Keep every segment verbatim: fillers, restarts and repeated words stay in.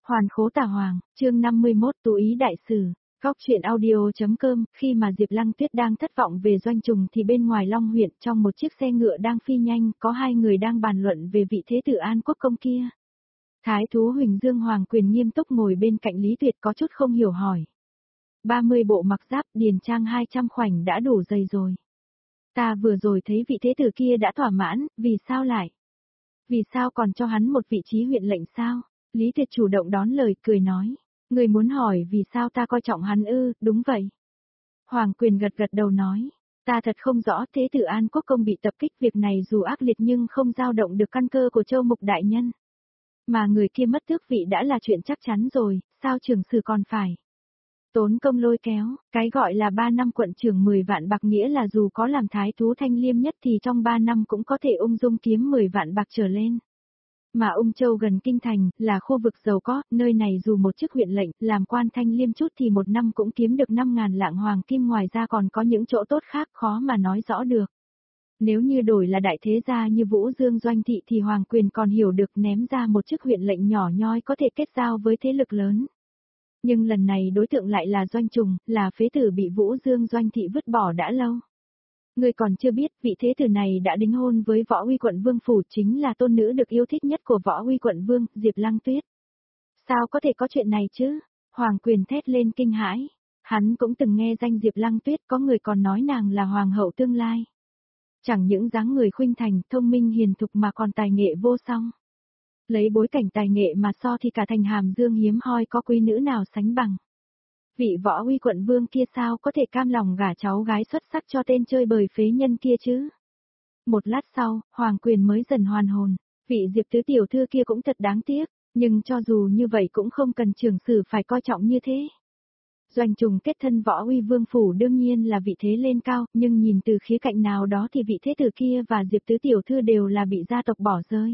Hoàn khố tả hoàng, chương năm mươi mốt tú ý đại sử. Góc truyện audio.com, khi mà Diệp Lăng Tuyết đang thất vọng về Doanh Trùng thì bên ngoài Long huyện trong một chiếc xe ngựa đang phi nhanh, có hai người đang bàn luận về vị thế tử An Quốc công kia. Thái thú Huỳnh Dương Hoàng Quyền nghiêm túc ngồi bên cạnh Lý Tuyệt có chút không hiểu hỏi. ba mươi bộ mặc giáp điền trang hai trăm khoảnh đã đủ dày rồi. Ta vừa rồi thấy vị thế tử kia đã thỏa mãn, vì sao lại? Vì sao còn cho hắn một vị trí huyện lệnh sao? Lý Tuyệt chủ động đón lời cười nói. Người muốn hỏi vì sao ta coi trọng hắn ư, đúng vậy. Hoàng Quyền gật gật đầu nói. Ta thật không rõ thế tử An Quốc công bị tập kích việc này dù ác liệt nhưng không dao động được căn cơ của Châu Mục đại nhân. Mà người kia mất tước vị đã là chuyện chắc chắn rồi, sao trường sử còn phải tốn công lôi kéo, cái gọi là ba năm quận trưởng mười vạn bạc nghĩa là dù có làm thái thú Thanh Liêm nhất thì trong ba năm cũng có thể ung dung kiếm mười vạn bạc trở lên. Mà Ung Châu gần kinh thành, là khu vực giàu có, nơi này dù một chức huyện lệnh, làm quan Thanh Liêm chút thì một năm cũng kiếm được năm ngàn lạng hoàng kim, ngoài ra còn có những chỗ tốt khác khó mà nói rõ được. Nếu như đổi là đại thế gia như Vũ Dương Doanh Thị thì Hoàng Quyền còn hiểu được ném ra một chức huyện lệnh nhỏ nhoi có thể kết giao với thế lực lớn. Nhưng lần này đối tượng lại là Doanh Trùng, là phế tử bị Vũ Dương Doanh Thị vứt bỏ đã lâu. Người còn chưa biết vị thế tử này đã đính hôn với Võ Uy quận vương phủ, chính là tôn nữ được yêu thích nhất của Võ Uy quận vương, Diệp Lăng Tuyết. Sao có thể có chuyện này chứ? Hoàng Quyền thét lên kinh hãi. Hắn cũng từng nghe danh Diệp Lăng Tuyết, có người còn nói nàng là hoàng hậu tương lai. Chẳng những dáng người khuynh thành, thông minh hiền thục mà còn tài nghệ vô song. Lấy bối cảnh tài nghệ mà so thì cả thành Hàm Dương hiếm hoi có quý nữ nào sánh bằng. Vị Võ Uy quận vương kia sao có thể cam lòng gả cháu gái xuất sắc cho tên chơi bời phế nhân kia chứ? Một lát sau, Hoàng Quyền mới dần hoàn hồn. Vị Diệp tứ tiểu thư kia cũng thật đáng tiếc, nhưng cho dù như vậy cũng không cần trường sử phải coi trọng như thế. Doanh Trùng kết thân Võ Uy vương phủ đương nhiên là vị thế lên cao, nhưng nhìn từ khía cạnh nào đó thì vị thế tử kia và Diệp tứ tiểu thư đều là bị gia tộc bỏ rơi.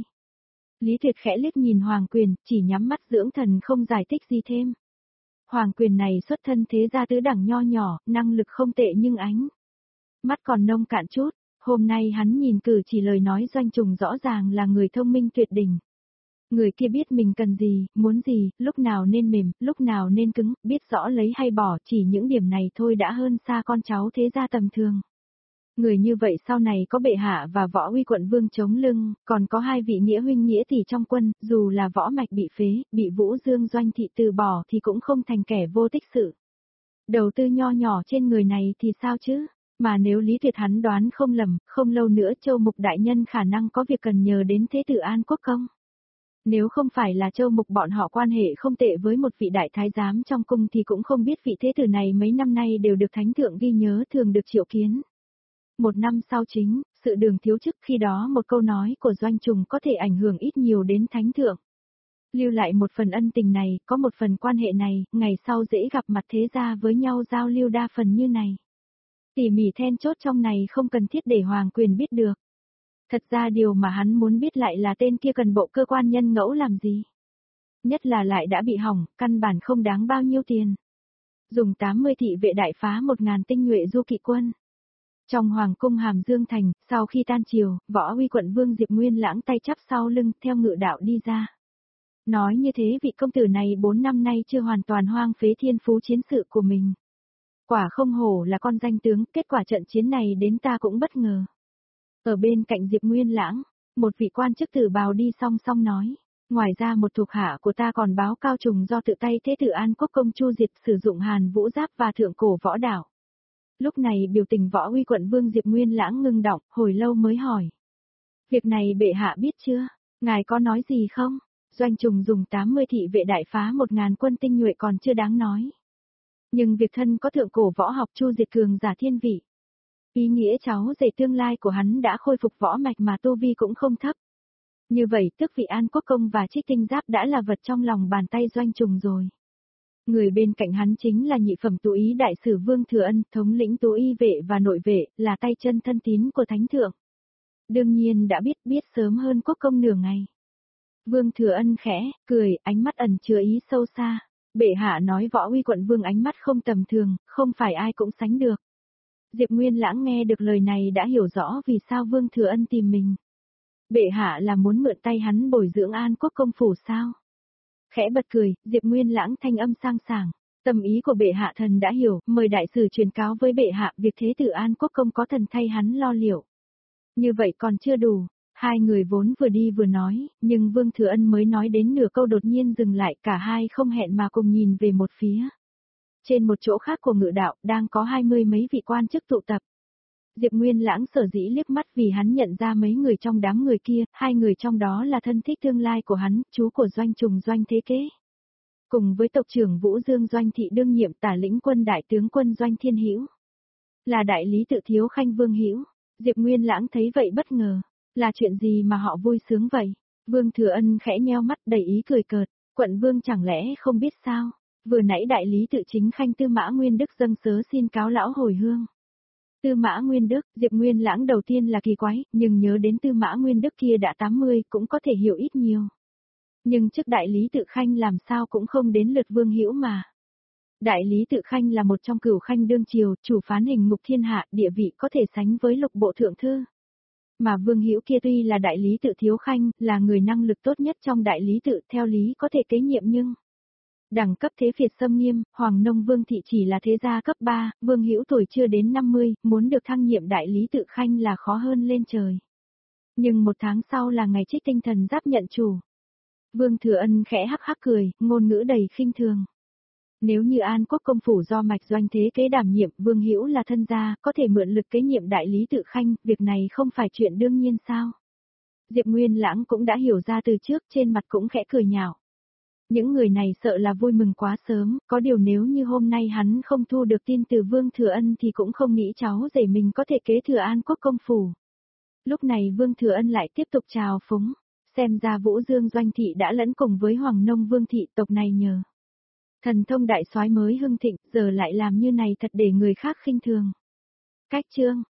Lý Tuyệt khẽ liếc nhìn Hoàng Quyền, chỉ nhắm mắt dưỡng thần không giải thích gì thêm. Hoàng Quyền này xuất thân thế gia tứ đẳng nho nhỏ, năng lực không tệ nhưng ánh mắt còn nông cạn chút. Hôm nay hắn nhìn cử chỉ lời nói Doanh Trùng rõ ràng là người thông minh tuyệt đỉnh. Người kia biết mình cần gì, muốn gì, lúc nào nên mềm, lúc nào nên cứng, biết rõ lấy hay bỏ, chỉ những điểm này thôi đã hơn xa con cháu thế gia tầm thường. Người như vậy sau này có bệ hạ và Võ Uy quận vương chống lưng, còn có hai vị nghĩa huynh nghĩa tỷ trong quân, dù là Võ Mạch bị phế, bị Vũ Dương Doanh Thị từ bỏ thì cũng không thành kẻ vô tích sự. Đầu tư nho nhỏ trên người này thì sao chứ? Mà nếu Lý Tuyệt hắn đoán không lầm, không lâu nữa Châu Mục đại nhân khả năng có việc cần nhờ đến thế tử An Quốc công. Nếu không phải là Châu Mục bọn họ quan hệ không tệ với một vị đại thái giám trong cung thì cũng không biết vị thế tử này mấy năm nay đều được thánh thượng ghi nhớ, thường được triệu kiến. Một năm sau chính, sự đường thiếu chức, khi đó một câu nói của Doanh Trùng có thể ảnh hưởng ít nhiều đến thánh thượng. Lưu lại một phần ân tình này, có một phần quan hệ này, ngày sau dễ gặp mặt thế gia với nhau giao lưu đa phần như này. Tỉ mỉ then chốt trong này không cần thiết để Hoàng Quyền biết được. Thật ra điều mà hắn muốn biết lại là tên kia cần bộ cơ quan nhân ngẫu làm gì. Nhất là lại đã bị hỏng, căn bản không đáng bao nhiêu tiền. Dùng tám mươi thị vệ đại phá một ngàn tinh nhuệ du kỵ quân. Trong Hoàng cung Hàm Dương Thành, sau khi tan chiều, Võ Uy quận vương Diệp Nguyên Lãng tay chắp sau lưng, theo ngự đạo đi ra. Nói như thế vị công tử này bốn năm nay chưa hoàn toàn hoang phế thiên phú chiến sự của mình. Quả không hổ là con danh tướng, kết quả trận chiến này đến ta cũng bất ngờ. Ở bên cạnh Diệp Nguyên Lãng, một vị quan chức tử bào đi song song nói. Ngoài ra một thuộc hạ của ta còn báo Cao Trùng do tự tay thế tử An Quốc công chu diệt sử dụng Hàn Vũ Giáp và thượng cổ võ đạo. Lúc này biểu tình Võ Uy quận vương Diệp Nguyên Lãng ngưng đọng, hồi lâu mới hỏi. Việc này bệ hạ biết chưa? Ngài có nói gì không? Doanh Trùng dùng tám mươi thị vệ đại phá một ngàn quân tinh nhuệ còn chưa đáng nói. Nhưng việc thân có thượng cổ võ học chu diệt cường giả thiên vị. Ý nghĩa cháu rể tương lai của hắn đã khôi phục võ mạch mà tu vi cũng không thấp. Như vậy tước vị An Quốc công và Trích Tinh Giáp đã là vật trong lòng bàn tay Doanh Trùng rồi. Người bên cạnh hắn chính là nhị phẩm tú ý đại sử Vương Thừa Ân, thống lĩnh tú y vệ và nội vệ, là tay chân thân tín của thánh thượng. Đương nhiên đã biết biết sớm hơn Quốc công nửa ngày. Vương Thừa Ân khẽ, cười, ánh mắt ẩn chứa ý sâu xa. Bệ hạ nói Võ Uy quận vương ánh mắt không tầm thường, không phải ai cũng sánh được. Diệp Nguyên Lãng nghe được lời này đã hiểu rõ vì sao Vương Thừa Ân tìm mình. Bệ hạ là muốn mượn tay hắn bồi dưỡng An Quốc công phủ sao? Khẽ bật cười, Diệp Nguyên Lãng thanh âm sang sảng. Tâm ý của bệ hạ thần đã hiểu, mời đại sử truyền cáo với bệ hạ việc thế tử An Quốc công có thần thay hắn lo liệu. Như vậy còn chưa đủ, hai người vốn vừa đi vừa nói, nhưng Vương Thừa Ân mới nói đến nửa câu đột nhiên dừng lại, cả hai không hẹn mà cùng nhìn về một phía. Trên một chỗ khác của ngự đạo, đang có hai mươi mấy vị quan chức tụ tập. Diệp Nguyên Lãng sở dĩ liếc mắt vì hắn nhận ra mấy người trong đám người kia, hai người trong đó là thân thích tương lai của hắn, chú của Doanh Trùng Doanh Thế Kế. Cùng với tộc trưởng Vũ Dương Doanh Thị đương nhiệm tả lĩnh quân đại tướng quân Doanh Thiên Hữu, là đại lý tự thiếu khanh Vương Hữu. Diệp Nguyên Lãng thấy vậy bất ngờ, là chuyện gì mà họ vui sướng vậy? Vương Thừa Ân khẽ nheo mắt đầy ý cười cợt, quận vương chẳng lẽ không biết sao? Vừa nãy đại lý tự chính khanh Tư Mã Nguyên Đức dâng sớ xin cáo lão hồi hương. Tư Mã Nguyên Đức, Diệp Nguyên Lãng đầu tiên là kỳ quái, nhưng nhớ đến Tư Mã Nguyên Đức kia đã tám mươi cũng có thể hiểu ít nhiều. Nhưng trước đại lý tự khanh làm sao cũng không đến lượt Vương Hữu mà. Đại lý tự khanh là một trong cửu khanh đương triều, chủ phán hình ngục thiên hạ, địa vị có thể sánh với lục bộ thượng thư. Mà Vương Hữu kia tuy là đại lý tự thiếu khanh, là người năng lực tốt nhất trong đại lý tự, theo lý có thể kế nhiệm nhưng đẳng cấp thế Việt xâm nghiêm, Hoàng Nông Vương thị chỉ là thế gia cấp ba, Vương Hữu tuổi chưa đến năm mươi, muốn được thăng nhiệm đại lý tự khanh là khó hơn lên trời. Nhưng một tháng sau là ngày trích tinh thần giáp nhận chủ. Vương Thừa Ân khẽ hắc hắc cười, ngôn ngữ đầy khinh thường. Nếu như An Quốc công phủ do Mạch Doanh Thế Kế đảm nhiệm, Vương Hữu là thân gia, có thể mượn lực kế nhiệm đại lý tự khanh, việc này không phải chuyện đương nhiên sao? Diệp Nguyên Lãng cũng đã hiểu ra từ trước, trên mặt cũng khẽ cười nhạo. Những người này sợ là vui mừng quá sớm, có điều nếu như hôm nay hắn không thu được tin từ Vương Thừa Ân thì cũng không nghĩ cháu rể mình có thể kế thừa An Quốc công phủ. Lúc này Vương Thừa Ân lại tiếp tục chào phúng, xem ra Vũ Dương Doanh Thị đã lẫn cùng với Hoàng Nông Vương Thị, tộc này nhờ thần thông đại soái mới hưng thịnh, giờ lại làm như này thật để người khác khinh thường. Cách chương